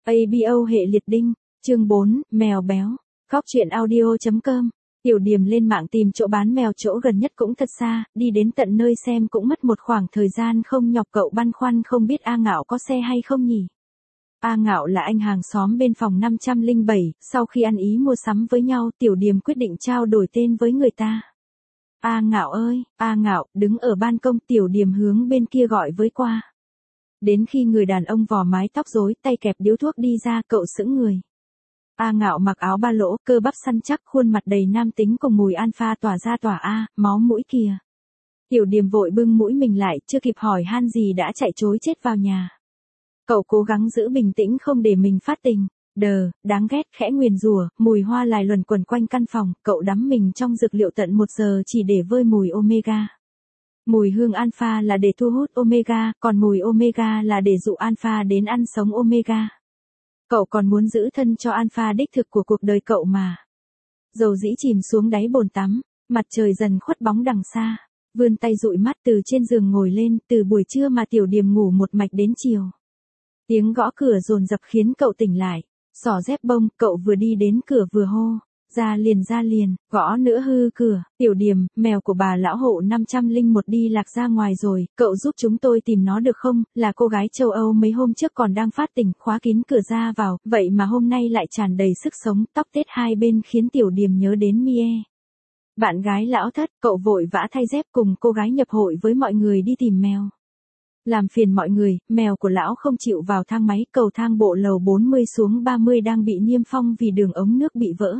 ABO hệ liệt đinh, chương 4, mèo béo, khóc chuyện audio.com. Tiểu Điềm lên mạng tìm chỗ bán mèo, chỗ gần nhất cũng thật xa, đi đến tận nơi xem cũng mất một khoảng thời gian không nhọc. Cậu băn khoăn không biết A Ngạo có xe hay không nhỉ. A Ngạo là anh hàng xóm bên phòng 507, sau khi ăn ý mua sắm với nhau, Tiểu Điềm quyết định trao đổi tên với người ta. A Ngạo ơi, A Ngạo, đứng ở ban công. Tiểu Điềm hướng bên kia gọi với qua. Đến khi người đàn ông vò mái tóc rối, tay kẹp điếu thuốc đi ra, cậu sững người. A Ngạo mặc áo ba lỗ, cơ bắp săn chắc, khuôn mặt đầy nam tính cùng mùi alpha tỏa ra máu mũi kìa. Tiểu Điềm vội bưng mũi mình lại, chưa kịp hỏi han gì đã chạy trối chết vào nhà. Cậu cố gắng giữ bình tĩnh không để mình phát tình. Đáng ghét, khẽ nguyền rủa, mùi hoa lại luẩn quẩn quanh căn phòng, cậu đắm mình trong dược liệu tận 1 giờ chỉ để vơi mùi omega. Mùi hương alpha là để thu hút omega, còn mùi omega là để dụ alpha đến ăn sống omega. Cậu còn muốn giữ thân cho alpha đích thực của cuộc đời cậu mà. Dầu dĩ chìm xuống đáy bồn tắm, mặt trời dần khuất bóng đằng xa, vươn tay dụi mắt từ trên giường ngồi lên. Từ buổi trưa mà Tiểu Điềm ngủ một mạch đến chiều. Tiếng gõ cửa dồn dập khiến cậu tỉnh lại. Xỏ dép bông, cậu vừa đi đến cửa vừa hô. Ra liền, gõ nữa hư cửa. Tiểu Điềm, mèo của bà lão hộ 501 đi lạc ra ngoài rồi, cậu giúp chúng tôi tìm nó được không? Là cô gái châu Âu mấy hôm trước còn đang phát tỉnh, khóa kín cửa ra vào, vậy mà hôm nay lại tràn đầy sức sống, tóc tết hai bên khiến Tiểu Điềm nhớ đến Mie. Bạn gái lão thất, cậu vội vã thay dép cùng cô gái nhập hội với mọi người đi tìm mèo. Làm phiền mọi người, mèo của lão không chịu vào thang máy, cầu thang bộ lầu 40 xuống 30 đang bị niêm phong vì đường ống nước bị vỡ.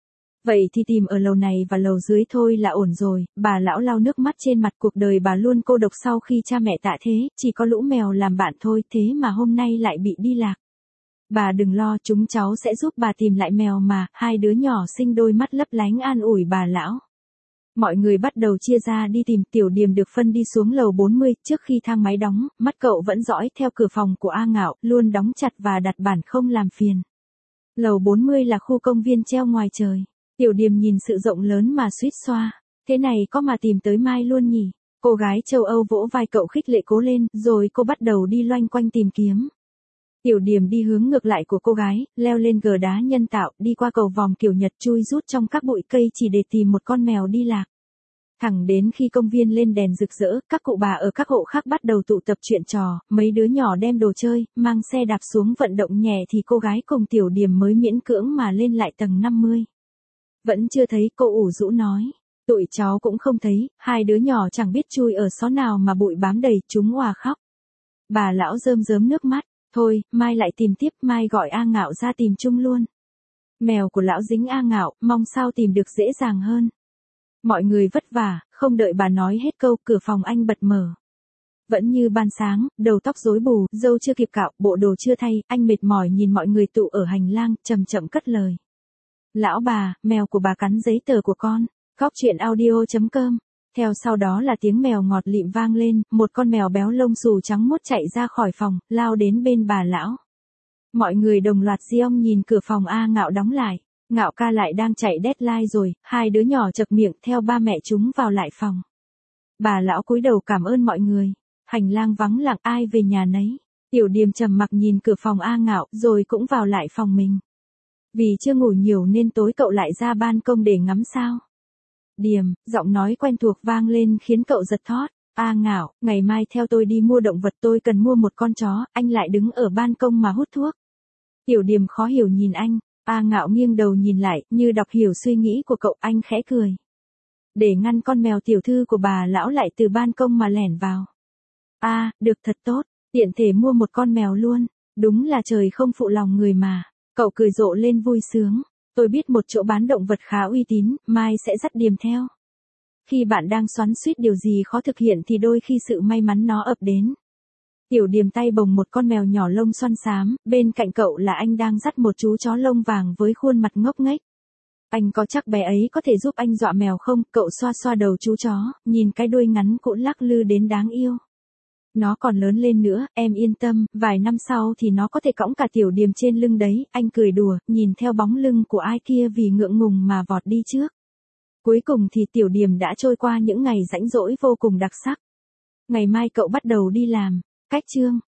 Vậy thì tìm ở lầu này và lầu dưới thôi là ổn rồi. Bà lão lau nước mắt trên mặt, cuộc đời bà luôn cô độc sau khi cha mẹ tạ thế, chỉ có lũ mèo làm bạn thôi, thế mà hôm nay lại bị đi lạc. Bà đừng lo, chúng cháu sẽ giúp bà tìm lại mèo mà. Hai đứa nhỏ xinh đôi mắt lấp lánh an ủi bà lão. Mọi người bắt đầu chia ra đi tìm. Tiểu Điềm được phân đi xuống lầu 40, trước khi thang máy đóng, mắt cậu vẫn dõi theo cửa phòng của A Ngạo, luôn đóng chặt và đặt bản không làm phiền. Lầu 40 là khu công viên treo ngoài trời. Tiểu Điềm nhìn sự rộng lớn mà suýt xoa. Thế này có mà tìm tới mai luôn nhỉ? Cô gái châu Âu vỗ vai cậu khích lệ cố lên, rồi cô bắt đầu đi loanh quanh tìm kiếm. Tiểu Điềm đi hướng ngược lại của cô gái, leo lên gờ đá nhân tạo, đi qua cầu vòng kiểu Nhật, chui rút trong các bụi cây chỉ để tìm một con mèo đi lạc. Thẳng đến khi công viên lên đèn rực rỡ, các cụ bà ở các hộ khác bắt đầu tụ tập chuyện trò, mấy đứa nhỏ đem đồ chơi, mang xe đạp xuống vận động nhẹ thì cô gái cùng Tiểu Điềm mới miễn cưỡng mà lên lại tầng 50. Vẫn chưa thấy, cô ủ rũ nói. Tụi cháu cũng không thấy, hai đứa nhỏ chẳng biết chui ở xó nào mà bụi bám đầy, chúng òa khóc. Bà lão rơm rớm nước mắt, thôi, mai lại tìm tiếp, mai gọi A Ngạo ra tìm chung luôn. Mèo của lão dính A Ngạo, mong sao tìm được dễ dàng hơn. Mọi người vất vả, không đợi bà nói hết câu, cửa phòng anh bật mở. Vẫn như ban sáng, đầu tóc rối bù, râu chưa kịp cạo, bộ đồ chưa thay, anh mệt mỏi nhìn mọi người tụ ở hành lang, chậm chậm cất lời. Lão bà, mèo của bà cắn giấy tờ của con. Khóc chuyện audio.com. Theo sau đó là tiếng mèo ngọt lịm vang lên, một con mèo béo lông xù trắng muốt chạy ra khỏi phòng, lao đến bên bà lão. Mọi người đồng loạt giong nhìn cửa phòng A Ngạo đóng lại. Ngạo ca lại đang chạy deadline rồi, hai đứa nhỏ chậc miệng theo ba mẹ chúng vào lại phòng. Bà lão cúi đầu cảm ơn mọi người. Hành lang vắng lặng, ai về nhà nấy. Tiểu Điềm trầm mặc nhìn cửa phòng A Ngạo, rồi cũng vào lại phòng mình. Vì chưa ngủ nhiều nên tối cậu lại ra ban công để ngắm sao. Điềm, giọng nói quen thuộc vang lên khiến cậu giật thót. A Ngạo, ngày mai theo tôi đi mua động vật, tôi cần mua một con chó. Anh lại đứng ở ban công mà hút thuốc. Tiểu Điềm khó hiểu nhìn anh. A Ngạo nghiêng đầu nhìn lại, như đọc hiểu suy nghĩ của cậu, anh khẽ cười. Để ngăn con mèo tiểu thư của bà lão lại từ ban công mà lẻn vào. Được thật tốt, tiện thể mua một con mèo luôn. Đúng là trời không phụ lòng người mà. Cậu cười rộ lên vui sướng. Tôi biết một chỗ bán động vật khá uy tín, mai sẽ dắt Điềm theo. Khi bạn đang xoắn xuýt điều gì khó thực hiện thì đôi khi sự may mắn nó ập đến. Tiểu Điềm tay bồng một con mèo nhỏ lông xoăn xám, bên cạnh cậu là anh đang dắt một chú chó lông vàng với khuôn mặt ngốc nghếch. Anh có chắc bé ấy có thể giúp anh dọa mèo không? Cậu xoa xoa đầu chú chó, nhìn cái đuôi ngắn cũn lắc lư đến đáng yêu. Nó còn lớn lên nữa, em yên tâm, vài năm sau thì nó có thể cõng cả Tiểu Điềm trên lưng đấy. Anh cười đùa, nhìn theo bóng lưng của ai kia vì ngượng ngùng mà vọt đi trước. Cuối cùng thì Tiểu Điềm đã trôi qua những ngày rãnh rỗi vô cùng đặc sắc. Ngày mai cậu bắt đầu đi làm. Cách chương